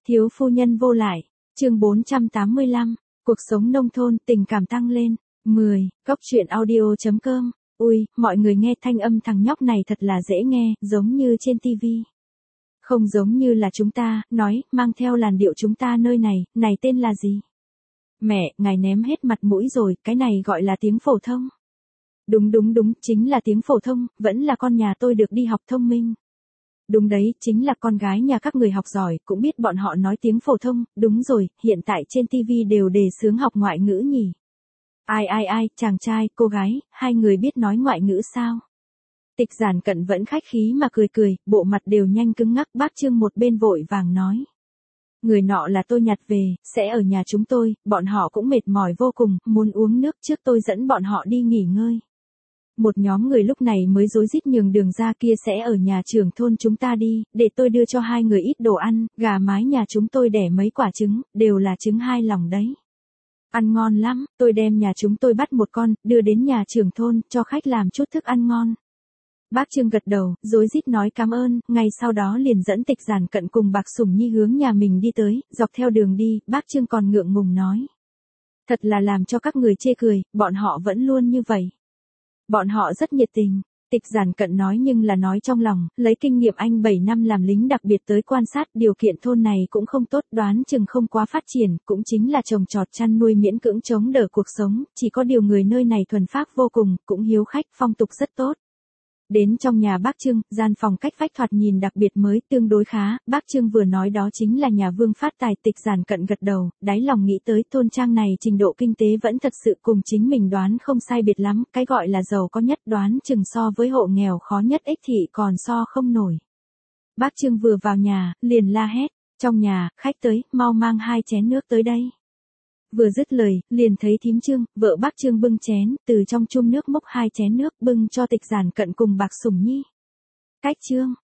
Thiếu phu nhân vô lại, chương 485, cuộc sống nông thôn tình cảm tăng lên. 10, góc truyện audio.com. Ui, mọi người nghe thanh âm thằng nhóc này thật là dễ nghe, giống như trên tivi. Không giống như là chúng ta, nói, mang theo làn điệu chúng ta nơi này tên là gì? Mẹ, ngài ném hết mặt mũi rồi, cái này gọi là tiếng phổ thông. Đúng, chính là tiếng phổ thông, vẫn là con nhà tôi được đi học thông minh. Đúng đấy, chính là con gái nhà các người học giỏi, cũng biết bọn họ nói tiếng phổ thông, đúng rồi, hiện tại trên TV đều đề xướng học ngoại ngữ nhỉ. Ai, chàng trai, cô gái, hai người biết nói ngoại ngữ sao? Tịch Giản Cận vẫn khách khí mà cười, bộ mặt đều nhanh cứng ngắc. Bác Trương một bên vội vàng nói. Người nọ là tôi nhặt về, sẽ ở nhà chúng tôi, bọn họ cũng mệt mỏi vô cùng, muốn uống nước trước tôi dẫn bọn họ đi nghỉ ngơi. Một nhóm người lúc này mới rối rít nhường đường ra, kia sẽ ở nhà trưởng thôn chúng ta đi, để tôi đưa cho hai người ít đồ ăn, gà mái nhà chúng tôi đẻ mấy quả trứng, đều là trứng hai lòng đấy. Ăn ngon lắm, tôi đem nhà chúng tôi bắt một con, đưa đến nhà trưởng thôn, cho khách làm chút thức ăn ngon. Bác Trương gật đầu, rối rít nói cảm ơn, ngay sau đó liền dẫn Tịch Giản Cận cùng Bạc Sủng Nhi hướng nhà mình đi tới, dọc theo đường đi, bác Trương còn ngượng ngùng nói. Thật là làm cho các người chê cười, bọn họ vẫn luôn như vậy. Bọn họ rất nhiệt tình, Tịch Giản Cận nói nhưng là nói trong lòng, lấy kinh nghiệm anh 7 năm làm lính đặc biệt tới quan sát, điều kiện thôn này cũng không tốt, đoán chừng không quá phát triển, cũng chính là trồng trọt chăn nuôi miễn cưỡng chống đỡ cuộc sống, chỉ có điều người nơi này thuần phác vô cùng, cũng hiếu khách, phong tục rất tốt. Đến trong nhà bác Trương, gian phòng cách vách thoạt nhìn đặc biệt mới, tương đối khá, bác Trương vừa nói đó chính là nhà Vương Phát Tài. Tịch Giản Cận gật đầu, đáy lòng nghĩ tới thôn trang này trình độ kinh tế vẫn thật sự cùng chính mình đoán không sai biệt lắm, cái gọi là giàu có nhất đoán chừng so với hộ nghèo khó nhất ích thị còn so không nổi. Bác Trương vừa vào nhà, liền la hét, trong nhà, khách tới, mau mang 2 chén nước tới đây. Vừa dứt lời, liền thấy thím Trương, vợ bác Trương bưng chén, từ trong chum nước múc 2 chén nước bưng cho Tịch Giản Cận cùng Bạc Sủng Nhi. Cách Trương,